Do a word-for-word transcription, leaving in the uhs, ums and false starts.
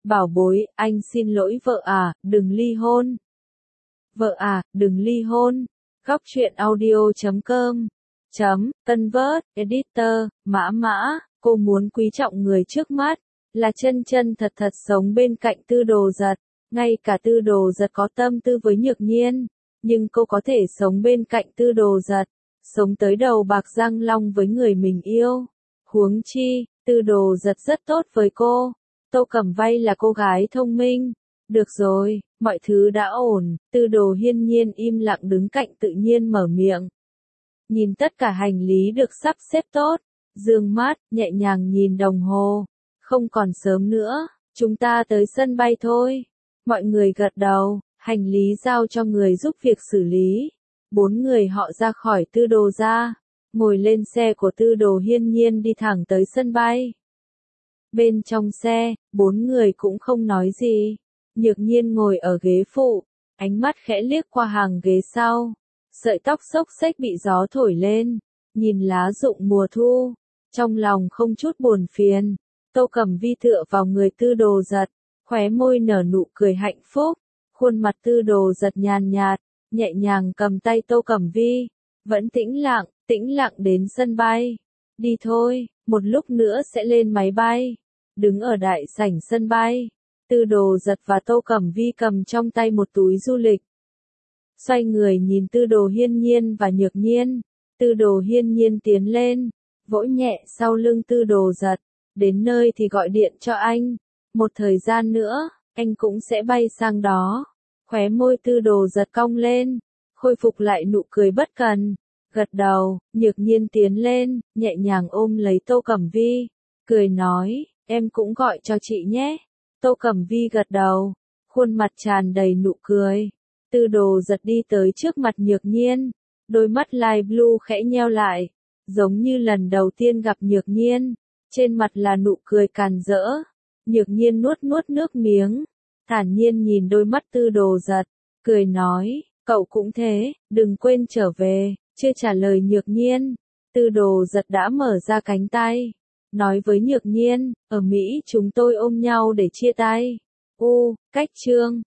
Bảo bối, anh xin lỗi vợ à, đừng ly hôn. Vợ à, đừng ly hôn. Góc truyện audio chấm com chấm Convert Editor, Mã Mã, cô muốn quý trọng người trước mắt, là chân chân thật thật sống bên cạnh Tư Đồ Giật. Ngay cả Tư Đồ Giật có tâm tư với Nhược Nhiên, nhưng cô có thể sống bên cạnh Tư Đồ Giật, sống tới đầu bạc răng long với người mình yêu. Huống chi, Tư Đồ Giật rất tốt với cô. Tô Cẩm Vây là cô gái thông minh. Được rồi, mọi thứ đã ổn. Tư Đồ Hiên Nhiên im lặng đứng cạnh tự nhiên mở miệng. Nhìn tất cả hành lý được sắp xếp tốt, dương mắt, nhẹ nhàng nhìn đồng hồ. Không còn sớm nữa, chúng ta tới sân bay thôi. Mọi người gật đầu, hành lý giao cho người giúp việc xử lý. Bốn người họ ra khỏi Tư Đồ gia, ngồi lên xe của Tư Đồ Hiên Nhiên đi thẳng tới sân bay. Bên trong xe, bốn người cũng không nói gì. Nhược Nhiên ngồi ở ghế phụ, ánh mắt khẽ liếc qua hàng ghế sau. Sợi tóc xốc xếch bị gió thổi lên, nhìn lá rụng mùa thu, trong lòng không chút buồn phiền. Tô Cẩm Vi tựa vào người Tư Đồ Giật, khóe môi nở nụ cười hạnh phúc, khuôn mặt Tư Đồ Giật nhàn nhạt, nhẹ nhàng cầm tay Tô Cẩm Vi, vẫn tĩnh lặng, tĩnh lặng đến sân bay. Đi thôi, một lúc nữa sẽ lên máy bay. Đứng ở đại sảnh sân bay, Tư Đồ Giật và Tô Cẩm Vi cầm trong tay một túi du lịch. Xoay người nhìn Tư Đồ Hiên Nhiên và Nhược Nhiên, Tư Đồ Hiên Nhiên tiến lên, vỗ nhẹ sau lưng Tư Đồ Giật, đến nơi thì gọi điện cho anh, một thời gian nữa, anh cũng sẽ bay sang đó. Khóe môi Tư Đồ Giật cong lên, khôi phục lại nụ cười bất cần, gật đầu. Nhược Nhiên tiến lên, nhẹ nhàng ôm lấy Tô Cẩm Vi, cười nói, em cũng gọi cho chị nhé. Tô Cẩm Vi gật đầu, khuôn mặt tràn đầy nụ cười. Tư Đồ Giật đi tới trước mặt Nhược Nhiên, đôi mắt light blue khẽ nheo lại, giống như lần đầu tiên gặp Nhược Nhiên, trên mặt là nụ cười càn rỡ. Nhược Nhiên nuốt nuốt nước miếng, thản nhiên nhìn đôi mắt Tư Đồ Giật, cười nói, cậu cũng thế, đừng quên trở về. Chưa trả lời Nhược Nhiên, Tư Đồ Giật đã mở ra cánh tay, nói với Nhược Nhiên, ở Mỹ chúng tôi ôm nhau để chia tay. U, cách chương